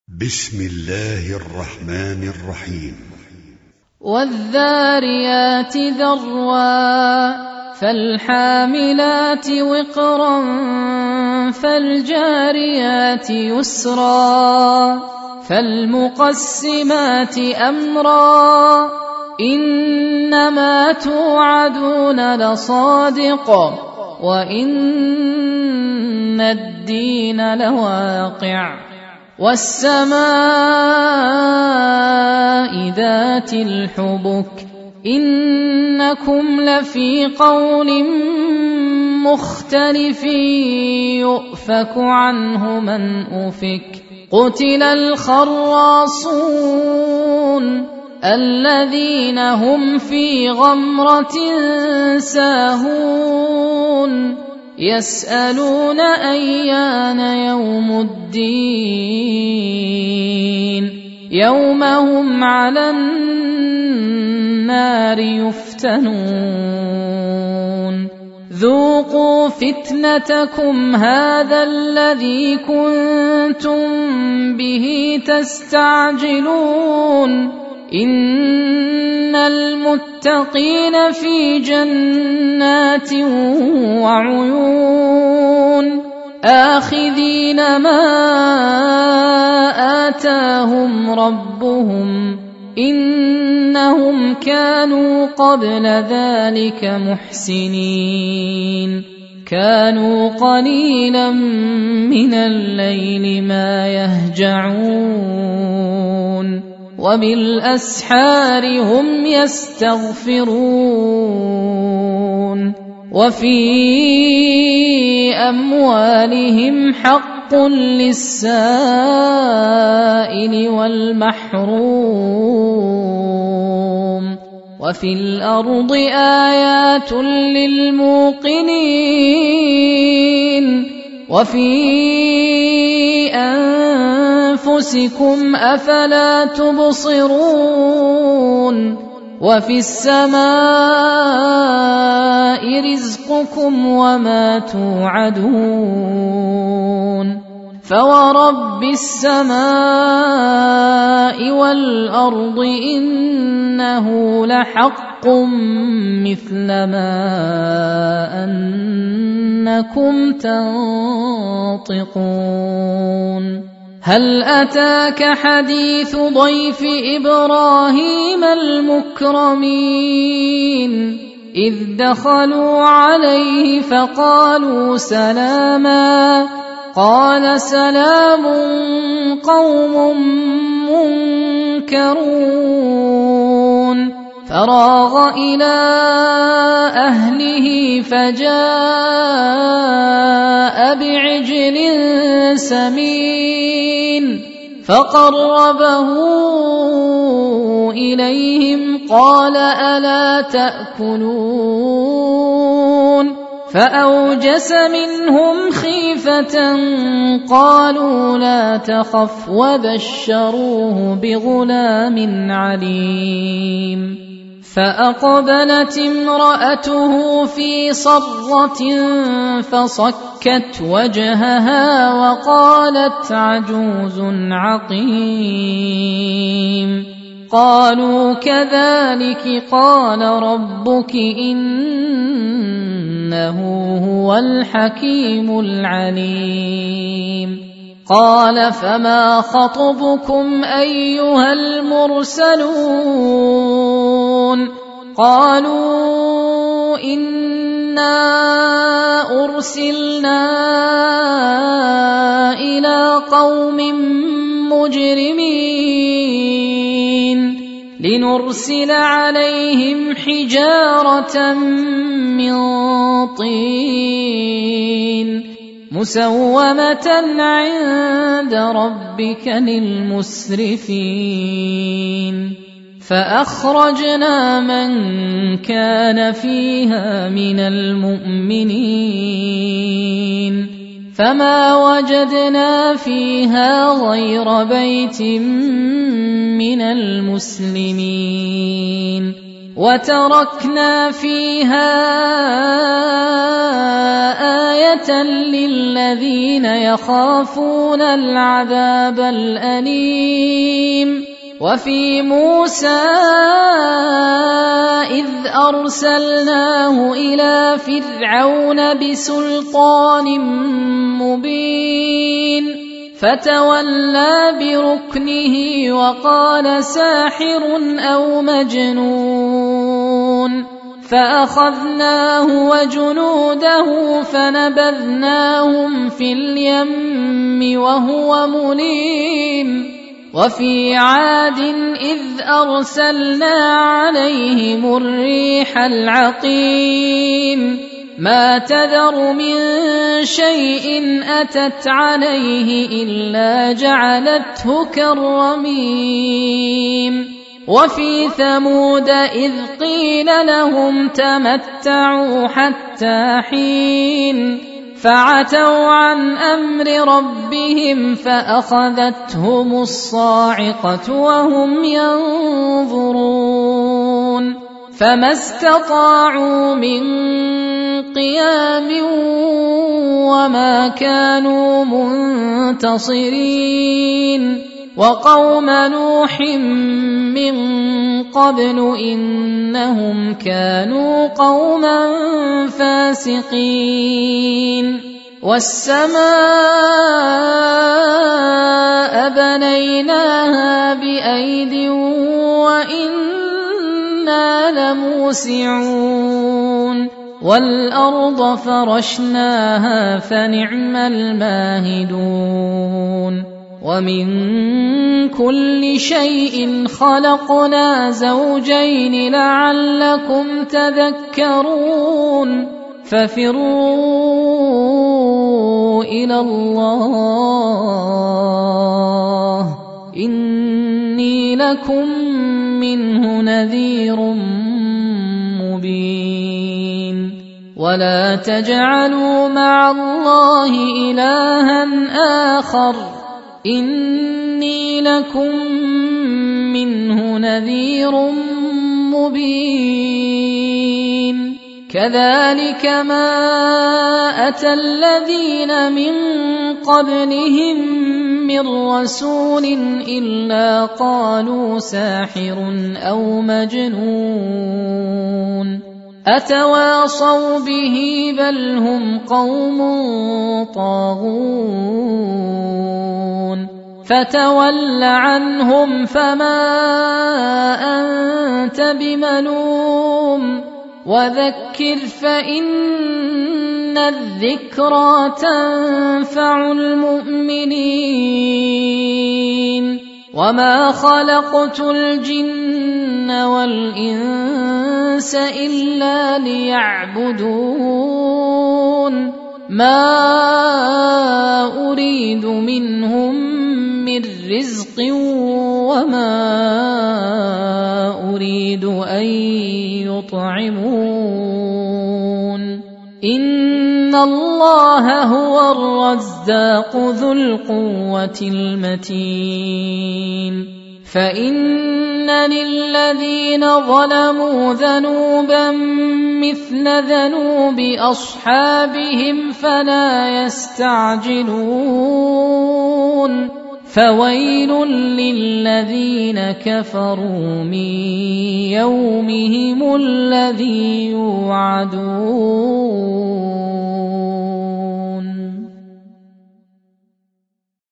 بسم الله الرحمن الرحيم. والذاريات ذروا فالحاملات وقرا فالجاريات يسرا فالمقسمات أمرا إنما توعدون لصادق وإن الدين لواقع والسماء ذات الحبك إنكم لفي قول مختلف يؤفك عنه من أفك قتل الخراصون الذين هم في غمرة ساهون يسألون أيان يوم الدين يوم هم على النار يفتنون ذوقوا فتنتكم هذا الذي كنتم به تستعجلون إن المتقين في جنات وعيون آخذين ما آتاهم ربهم إنهم كانوا قبل ذلك محسنين كانوا قليلا من الليل ما يهجعون وبالأسحار هم يستغفرون وفي أموالهم حق للسائل والمحروم وفي الأرض آيات للموقنين وفي أنفسكم أفلا تبصرون وفي السماء رزقكم وما توعدون فورب السماء والأرض إنه لحق مثل ما أنكم تنطقون هل أتاك حديث ضيف إبراهيم المكرمين إذ دخلوا عليه فقالوا سلاما قال سلام قوم منكرون فراغ إلى أهله فجاء بعجل سمين فقربه إليهم قال ألا تأكلون فأوجس منهم خيفة قالوا لا تخف وبشروه بغلام عليم فأقبلت امرأته في صرة فصكت وجهها وقالت عجوز عقيم قالوا كذلك قال ربك إنه هو الحكيم العليم قال فما خطبكم أيها المرسلون قالوا إنا أرسلنا إلى قوم مجرمين لنرسل عليهم حجارة من طين مسومة عند ربك للمسرفين فأخرجنا من كان فيها من المؤمنين فما وجدنا فيها غير بيت من المسلمين وتركنا فيها آية للذين يخافون العذاب الأليم. وفي موسى إذ أرسلناه إلى فرعون بسلطان مبين فتولى بركنه وقال ساحر أو مجنون، فأخذناه وجنوده فنبذناهم في اليم وهو مليم. وفي عاد إذ أرسلنا عليهم الريح العقيم ما تذر من شيء أتت عليه إلا جعلته كالرميم. وفي ثمود إذ قيل لهم تمتعوا حتى حين فعتوا عن أمر ربهم فأخذتهم الصاعقة وهم ينظرون فما استطاعوا من قيام وما كانوا منتصرين. وقوم نوح من قبل إنهم كانوا قوما فاسقين. والسماء بنيناها بأيد وإنا لموسعون والأرض فرشناها فنعم الماهدون. ومن كل شيء خلقنا زوجين لعلكم تذكرون. ففروا إلى الله إني لكم منه نذير مبين. ولا تجعلوا مع الله إلها آخر إني لكم منه نذير مبين. كذلك ما أتى الذين من قبلهم من رسول إلا قالوا ساحر أو مجنون أتواصوا به بل هم قوم طاغون. فتول عنهم فما أنت بملوم وذكر فإن الذكرى تنفع المؤمنين. وما خلقت الجن والإنس إلا ليعبدون ما أريد منهم من رزق وما أريد أن يطعمون إن الله هو الرزاق ذو القوة المتين. فإن للذين ظلموا ذنوبا مثل ذنوب أصحابهم فلا يستعجلون فويل للذين كفروا من يومهم الذي يوعدون.